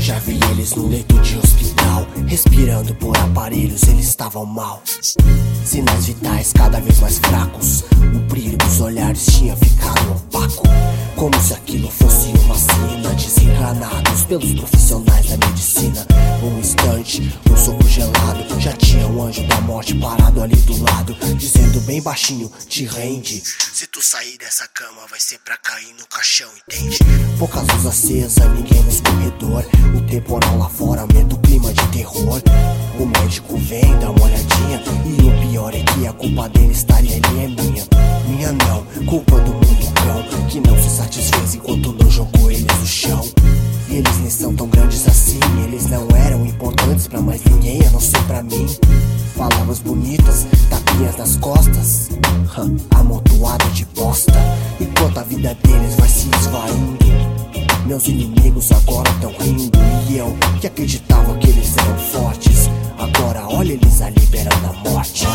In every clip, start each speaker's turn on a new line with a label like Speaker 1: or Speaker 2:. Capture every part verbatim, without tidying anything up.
Speaker 1: já vi eles no leito de hospital, respirando por aparelhos, eles estavam mal. Sinais vitais cada vez mais fracos, o brilho dos olhares tinha ficado opaco, como se aquilo fosse uma sina. Desencanados pelos profissionais da medicina. Um instante, um soco gelado, já tinha um anjo da morte parado ali do lado, dizendo bem baixinho: te rende. Se tu sair dessa cama vai ser pra cair no caixão, entende? Poucas luzes acesas, ninguém nos corredor. O temporal lá fora aumenta o clima de terror. O médico vem, dá uma olhadinha, e o pior é que a culpa dele estaria ali é minha. Minha não, culpa do mundo cão, que não se satisfez enquanto não jogou eles no chão. E eles nem são tão grandes assim, eles não eram importantes pra mais ninguém, a não ser pra mim. Palavras bonitas, tapinhas nas costas, hum, amontoado de bosta, enquanto a vida deles vai se esvaindo. Meus inimigos agora tão rindo, e eu, que acreditava que eles eram fortes, agora olha eles ali beirando a morte.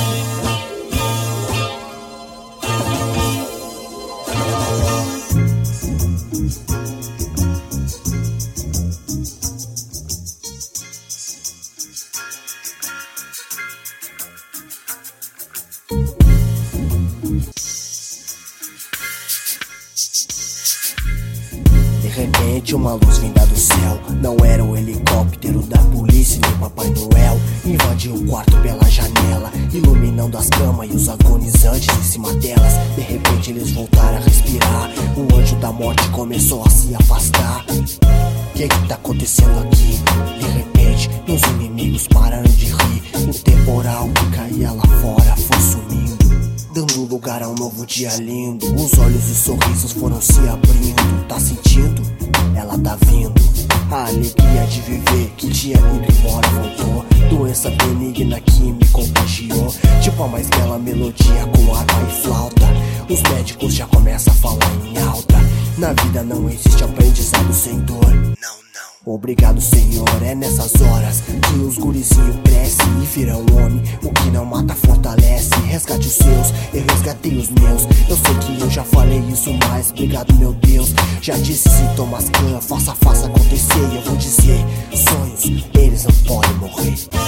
Speaker 1: De repente uma luz vinda do céu, não era o helicóptero da polícia nem Papai Noel. Invadiu o quarto pela janela, iluminando as camas e os agonizantes em cima delas. De repente eles voltaram a respirar, o anjo da morte começou a se afastar. Que que tá acontecendo aqui? De repente meus inimigos pararam de rir. O temporal que caía lá fora foi sumindo, dando lugar a um novo dia lindo. Os olhos e os sorrisos foram se abrindo. Tá sentindo? Ela tá vindo. A alegria de viver que tinha ido embora voltou. Doença benigna que me contagiou, tipo a mais bela melodia com harpa e flauta. Os médicos já começam a falar em alta. Na vida não existe aprendizado sem dor. Não, não. Obrigado, Senhor, é nessas horas que os gurizinhos crescem e viram homem. O que não mata fortalece. Resgate os seus, eu resgatei os meus. Eu sei que eu já falei isso, mas obrigado, meu Deus. Já disse se Thomas Kahn, faça, faça acontecer. E eu vou dizer, sonhos, eles não podem morrer.